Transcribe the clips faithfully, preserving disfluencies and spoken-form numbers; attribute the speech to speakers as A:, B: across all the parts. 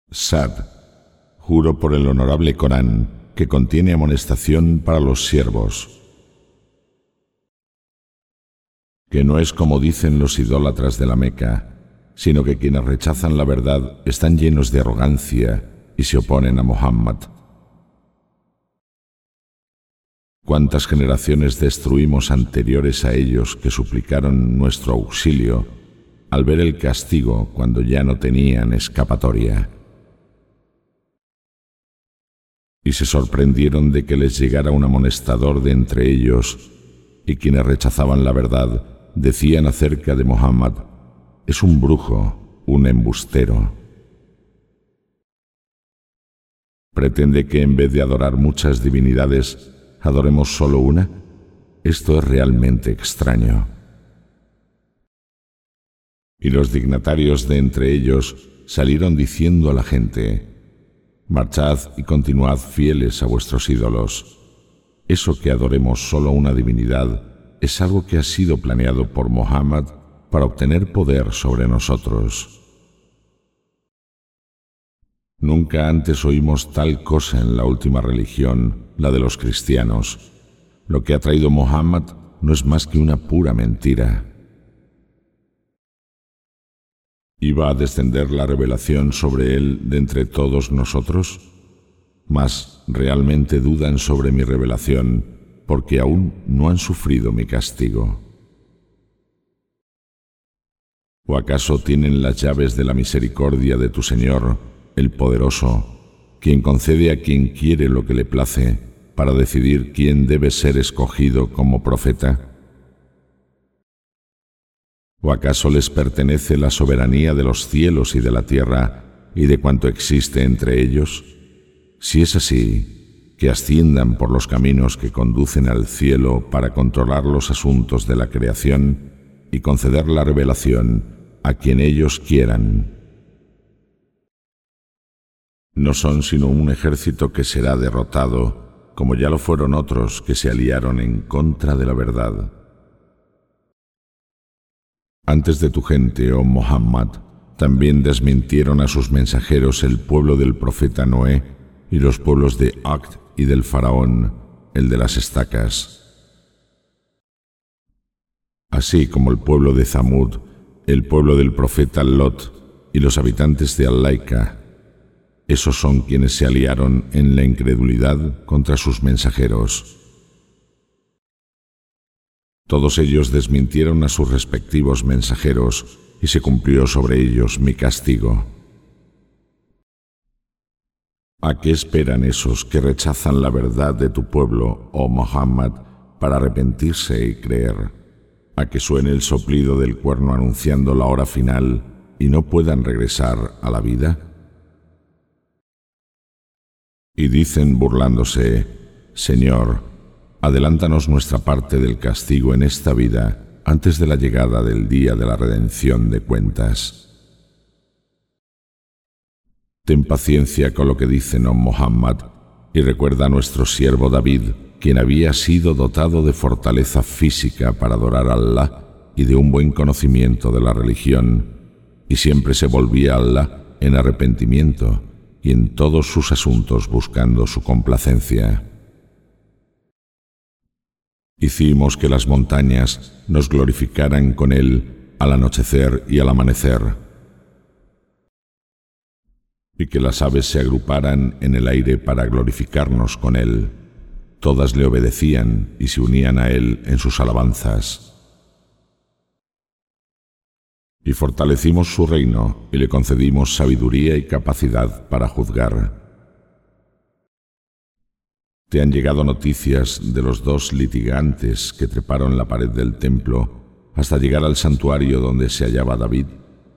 A: Sad, juro por el honorable Corán, que contiene amonestación para los siervos, que no es como dicen los idólatras de la Meca, sino que quienes rechazan la verdad están llenos de arrogancia y se oponen a Muhammad. ¿Cuántas generaciones destruimos anteriores a ellos que suplicaron nuestro auxilio al ver el castigo cuando ya no tenían escapatoria? Y se sorprendieron de que les llegara un amonestador de entre ellos, y quienes rechazaban la verdad decían acerca de Muhammad: es un brujo, un embustero. ¿Pretende que en vez de adorar muchas divinidades, adoremos solo una? Esto es realmente extraño. Y los dignatarios de entre ellos salieron diciendo a la gente: marchad y continuad fieles a vuestros ídolos. Eso que adoremos solo una divinidad es algo que ha sido planeado por Muhammad para obtener poder sobre nosotros. Nunca antes oímos tal cosa en la última religión, la de los cristianos. Lo que ha traído Muhammad no es más que una pura mentira. ¿Iba a descender la revelación sobre él de entre todos nosotros? Mas realmente dudan sobre mi revelación, porque aún no han sufrido mi castigo. ¿O acaso tienen las llaves de la misericordia de tu Señor, el Poderoso, quien concede a quien quiere lo que le place, para decidir quién debe ser escogido como profeta? ¿O acaso les pertenece la soberanía de los cielos y de la tierra y de cuanto existe entre ellos? Si es así, que asciendan por los caminos que conducen al cielo para controlar los asuntos de la creación y conceder la revelación a quien ellos quieran. No son sino un ejército que será derrotado, como ya lo fueron otros que se aliaron en contra de la verdad. Antes de tu gente, oh Muhammad, también desmintieron a sus mensajeros el pueblo del profeta Noé y los pueblos de Ad y del faraón, el de las estacas. Así como el pueblo de Zamud, el pueblo del profeta Lot y los habitantes de Al-Laika. Esos son quienes se aliaron en la incredulidad contra sus mensajeros. Todos ellos desmintieron a sus respectivos mensajeros y se cumplió sobre ellos mi castigo. ¿A qué esperan esos que rechazan la verdad de tu pueblo, oh Muhammad, para arrepentirse y creer? ¿A que suene el soplido del cuerno anunciando la hora final y no puedan regresar a la vida? Y dicen burlándose: Señor, adelántanos nuestra parte del castigo en esta vida antes de la llegada del día de la redención de cuentas. Ten paciencia con lo que dicen, oh Muhammad, y recuerda a nuestro siervo David, quien había sido dotado de fortaleza física para adorar a Allah y de un buen conocimiento de la religión, y siempre se volvía a Allah en arrepentimiento y en todos sus asuntos buscando su complacencia. Hicimos que las montañas nos glorificaran con él al anochecer y al amanecer, y que las aves se agruparan en el aire para glorificarnos con él. Todas le obedecían y se unían a él en sus alabanzas. Y fortalecimos su reino y le concedimos sabiduría y capacidad para juzgar. ¿Te han llegado noticias de los dos litigantes que treparon la pared del templo hasta llegar al santuario donde se hallaba David?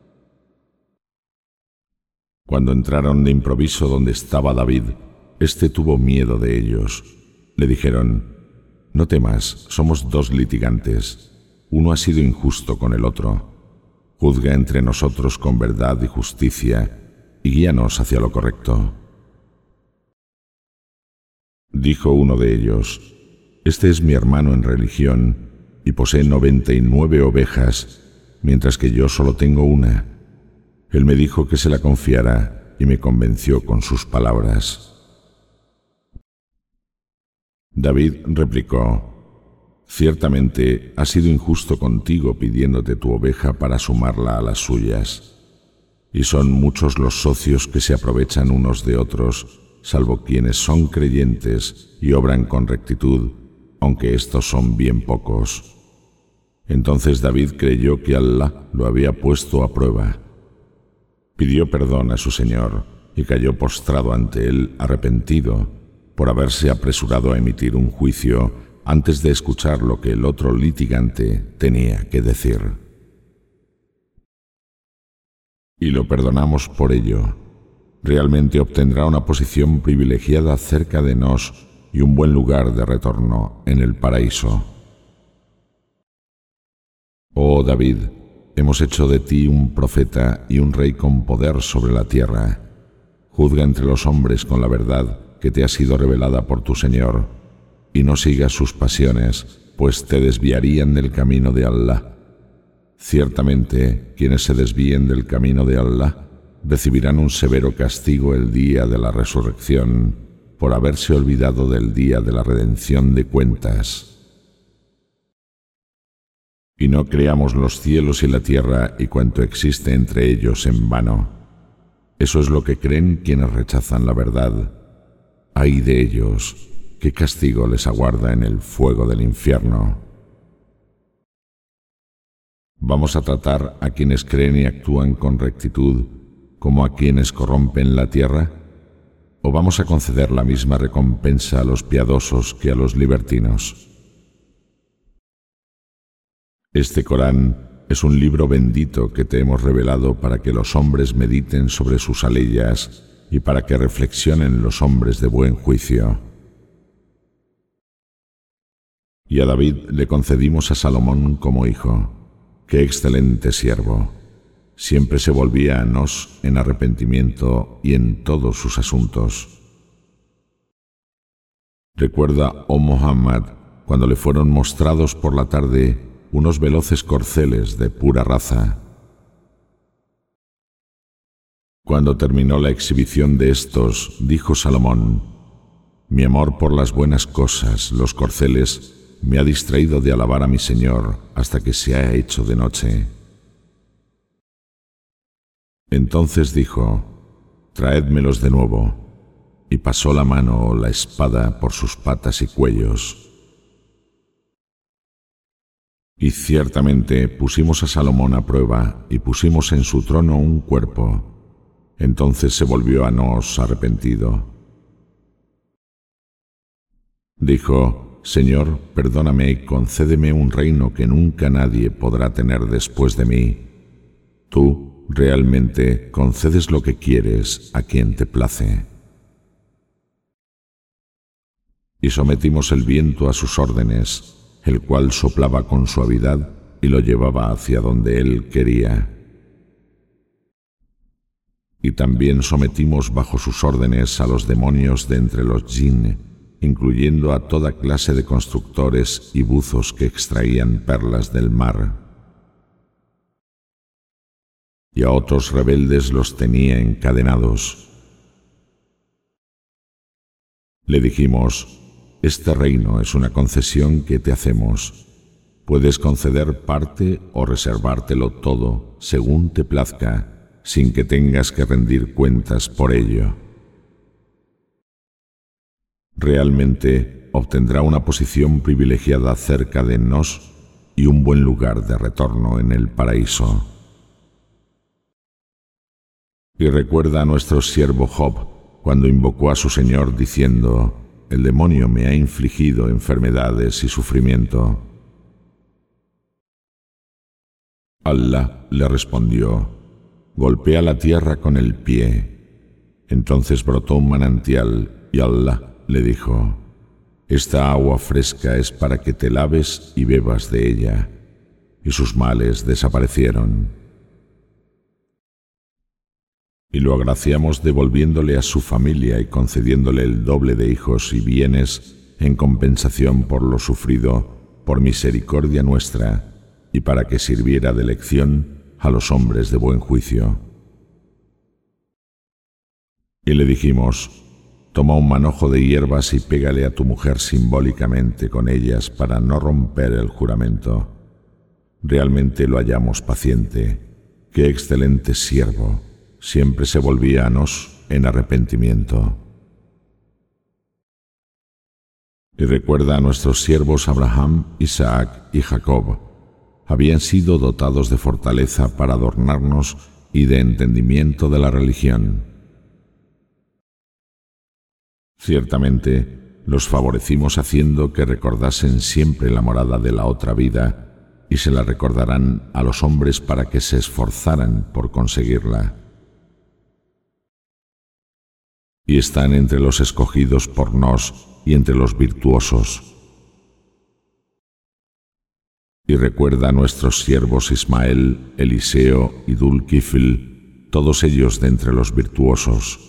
A: Cuando entraron de improviso donde estaba David, éste tuvo miedo de ellos. Le dijeron: no temas, somos dos litigantes. Uno ha sido injusto con el otro. Juzga entre nosotros con verdad y justicia y guíanos hacia lo correcto. Dijo uno de ellos: este es mi hermano en religión y posee noventa y nueve ovejas, mientras que yo solo tengo una. Él me dijo que se la confiara y me convenció con sus palabras. David replicó: «Ciertamente has sido injusto contigo pidiéndote tu oveja para sumarla a las suyas. Y son muchos los socios que se aprovechan unos de otros, salvo quienes son creyentes y obran con rectitud, aunque estos son bien pocos». Entonces David creyó que Alá lo había puesto a prueba. Pidió perdón a su señor y cayó postrado ante él arrepentido por haberse apresurado a emitir un juicio antes de escuchar lo que el otro litigante tenía que decir. Y lo perdonamos por ello. Realmente obtendrá una posición privilegiada cerca de nos y un buen lugar de retorno en el paraíso. Oh David, hemos hecho de ti un profeta y un rey con poder sobre la tierra. Juzga entre los hombres con la verdad que te ha sido revelada por tu Señor, y no sigas sus pasiones, pues te desviarían del camino de Alá. Ciertamente, quienes se desvíen del camino de Alá recibirán un severo castigo el día de la resurrección, por haberse olvidado del día de la redención de cuentas. Y no creamos los cielos y la tierra y cuanto existe entre ellos en vano. Eso es lo que creen quienes rechazan la verdad. ¡Ay de ellos! ¿Qué castigo les aguarda en el fuego del infierno? ¿Vamos a tratar a quienes creen y actúan con rectitud como a quienes corrompen la tierra? ¿O vamos a conceder la misma recompensa a los piadosos que a los libertinos? Este Corán es un libro bendito que te hemos revelado para que los hombres mediten sobre sus aleyas y para que reflexionen los hombres de buen juicio. Y a David le concedimos a Salomón como hijo. ¡Qué excelente siervo! Siempre se volvía a nos en arrepentimiento y en todos sus asuntos. Recuerda, oh Muhammad, cuando le fueron mostrados por la tarde unos veloces corceles de pura raza. Cuando terminó la exhibición de estos, dijo Salomón: «Mi amor por las buenas cosas, los corceles, me ha distraído de alabar a mi Señor hasta que se ha hecho de noche». Entonces dijo: «Traédmelos de nuevo», y pasó la mano o la espada por sus patas y cuellos. Y ciertamente pusimos a Salomón a prueba y pusimos en su trono un cuerpo. Entonces se volvió a nos arrepentido. Dijo: «Señor, perdóname y concédeme un reino que nunca nadie podrá tener después de mí. Tú realmente concedes lo que quieres a quien te place». Y sometimos el viento a sus órdenes, el cual soplaba con suavidad y lo llevaba hacia donde él quería. Y también sometimos bajo sus órdenes a los demonios de entre los jinn, incluyendo a toda clase de constructores y buzos que extraían perlas del mar. Y a otros rebeldes los tenía encadenados. Le dijimos: «Este reino es una concesión que te hacemos. Puedes conceder parte o reservártelo todo, según te plazca, sin que tengas que rendir cuentas por ello». Realmente obtendrá una posición privilegiada cerca de nos y un buen lugar de retorno en el paraíso. Y recuerda a nuestro siervo Job cuando invocó a su Señor diciendo: «El demonio me ha infligido enfermedades y sufrimiento». Alá le respondió: «Golpea la tierra con el pie». Entonces brotó un manantial y Alá le dijo: «Esta agua fresca es para que te laves y bebas de ella». Y sus males desaparecieron. Y lo agraciamos devolviéndole a su familia y concediéndole el doble de hijos y bienes en compensación por lo sufrido, por misericordia nuestra, y para que sirviera de lección a los hombres de buen juicio. Y le dijimos: toma un manojo de hierbas y pégale a tu mujer simbólicamente con ellas para no romper el juramento. Realmente lo hallamos paciente. Qué excelente siervo. Siempre se volvía a nos en arrepentimiento. Y recuerda a nuestros siervos Abraham, Isaac y Jacob. Habían sido dotados de fortaleza para adornarnos y de entendimiento de la religión. Ciertamente, los favorecimos haciendo que recordasen siempre la morada de la otra vida, y se la recordarán a los hombres para que se esforzaran por conseguirla. Y están entre los escogidos por nos y entre los virtuosos. Y recuerda a nuestros siervos Ismael, Eliseo y Dul-Kifl, todos ellos de entre los virtuosos.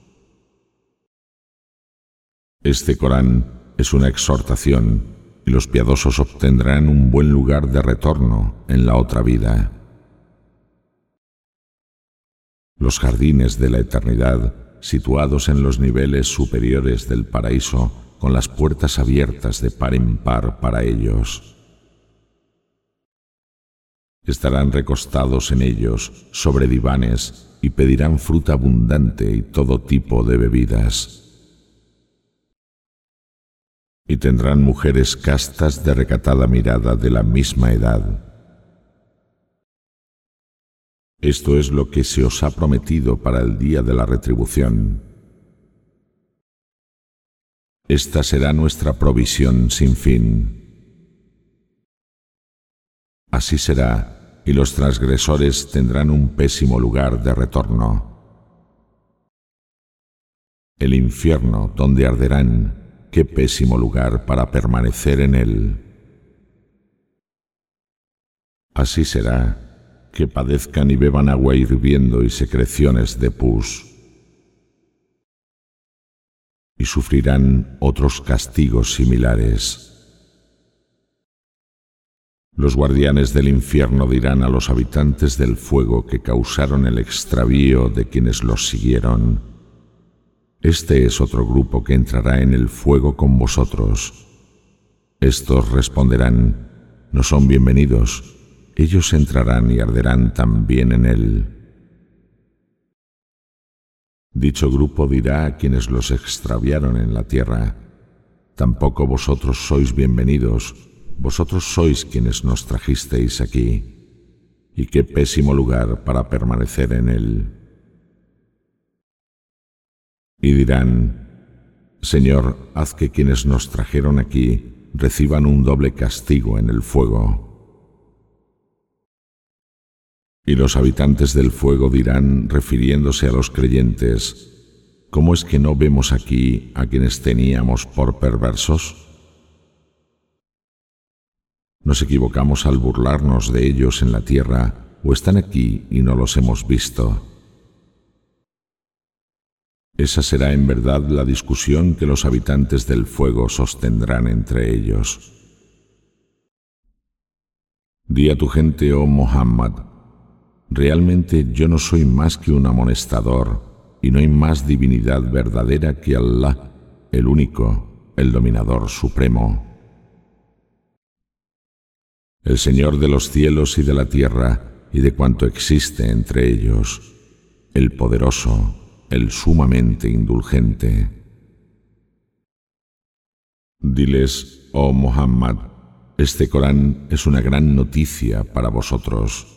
A: Este Corán es una exhortación, y los piadosos obtendrán un buen lugar de retorno en la otra vida. Los jardines de la eternidad, situados en los niveles superiores del paraíso, con las puertas abiertas de par en par para ellos. Estarán recostados en ellos sobre divanes y pedirán fruta abundante y todo tipo de bebidas. Y tendrán mujeres castas de recatada mirada de la misma edad. Esto es lo que se os ha prometido para el día de la retribución. Esta será nuestra provisión sin fin. Así será, y los transgresores tendrán un pésimo lugar de retorno. El infierno donde arderán, qué pésimo lugar para permanecer en él. Así será, que padezcan y beban agua hirviendo y secreciones de pus. Y sufrirán otros castigos similares. Los guardianes del infierno dirán a los habitantes del fuego que causaron el extravío de quienes los siguieron: este es otro grupo que entrará en el fuego con vosotros. Estos responderán: no son bienvenidos. Ellos entrarán y arderán también en él. Dicho grupo dirá a quienes los extraviaron en la tierra: tampoco vosotros sois bienvenidos. Vosotros sois quienes nos trajisteis aquí. Y qué pésimo lugar para permanecer en él. Y dirán: Señor, haz que quienes nos trajeron aquí reciban un doble castigo en el fuego. Y los habitantes del fuego dirán, refiriéndose a los creyentes: ¿cómo es que no vemos aquí a quienes teníamos por perversos? ¿Nos equivocamos al burlarnos de ellos en la tierra, o están aquí y no los hemos visto? Esa será en verdad la discusión que los habitantes del fuego sostendrán entre ellos. Di a tu gente, oh Muhammad: realmente yo no soy más que un amonestador, y no hay más divinidad verdadera que Allah, el único, el dominador supremo. El Señor de los cielos y de la tierra, y de cuanto existe entre ellos, el poderoso, el sumamente indulgente. Diles, oh Muhammad, este Corán es una gran noticia para vosotros.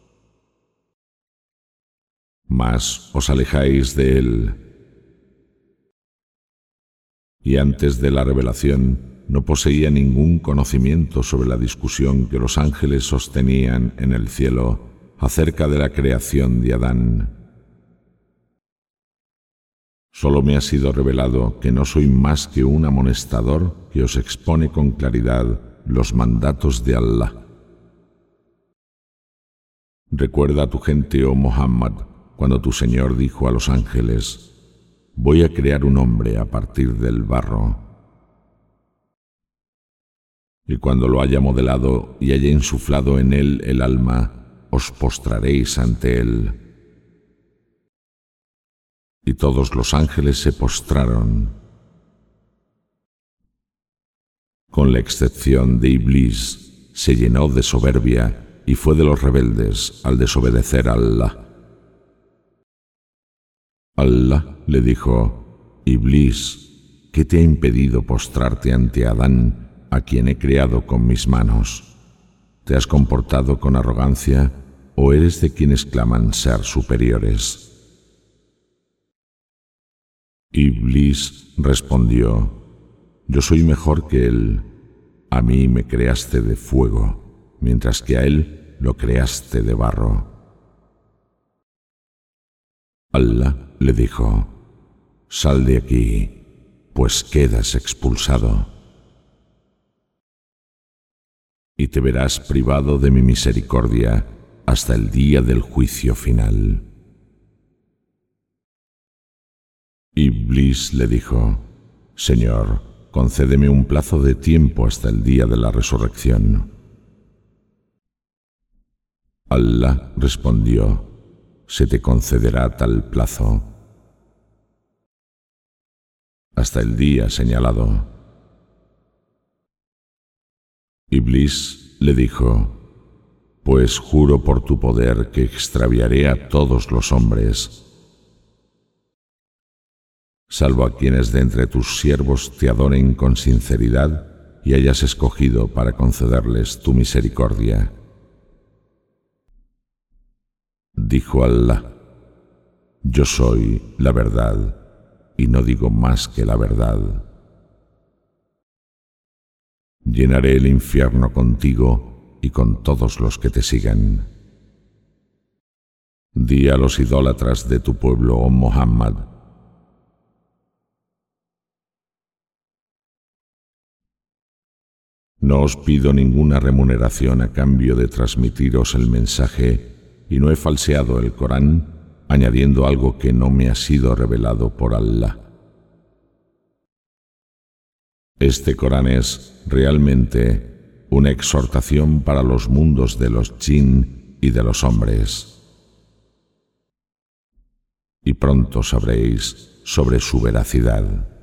A: Mas os alejáis de él. Y antes de la revelación no poseía ningún conocimiento sobre la discusión que los ángeles sostenían en el cielo acerca de la creación de Adán. Solo me ha sido revelado que no soy más que un amonestador que os expone con claridad los mandatos de Allah. Recuerda a tu gente, oh Muhammad, cuando tu Señor dijo a los ángeles: voy a crear un hombre a partir del barro. Y cuando lo haya modelado y haya insuflado en él el alma, os postraréis ante él. Y todos los ángeles se postraron, con la excepción de Iblis. Se llenó de soberbia y fue de los rebeldes al desobedecer a Allah. Allah le dijo: Iblis, ¿qué te ha impedido postrarte ante Adán, a quien he creado con mis manos? ¿Te has comportado con arrogancia o eres de quienes claman ser superiores? Iblis respondió: Yo soy mejor que él. A mí me creaste de fuego, mientras que a él lo creaste de barro. Allah le dijo: Sal de aquí, pues quedas expulsado, y te verás privado de mi misericordia hasta el día del juicio final. Iblis le dijo: Señor, concédeme un plazo de tiempo hasta el día de la resurrección. Allah respondió: Se te concederá tal plazo, hasta el día señalado. Iblis le dijo: Pues juro por tu poder que extraviaré a todos los hombres, salvo a quienes de entre tus siervos te adoren con sinceridad y hayas escogido para concederles tu misericordia. Dijo Allah: Yo soy la verdad y no digo más que la verdad. Llenaré el infierno contigo y con todos los que te sigan. Di a los idólatras de tu pueblo, oh Muhammad: No os pido ninguna remuneración a cambio de transmitiros el mensaje, y no he falseado el Corán añadiendo algo que no me ha sido revelado por Allah. Este Corán es realmente una exhortación para los mundos de los jinn y de los hombres, y pronto sabréis sobre su veracidad.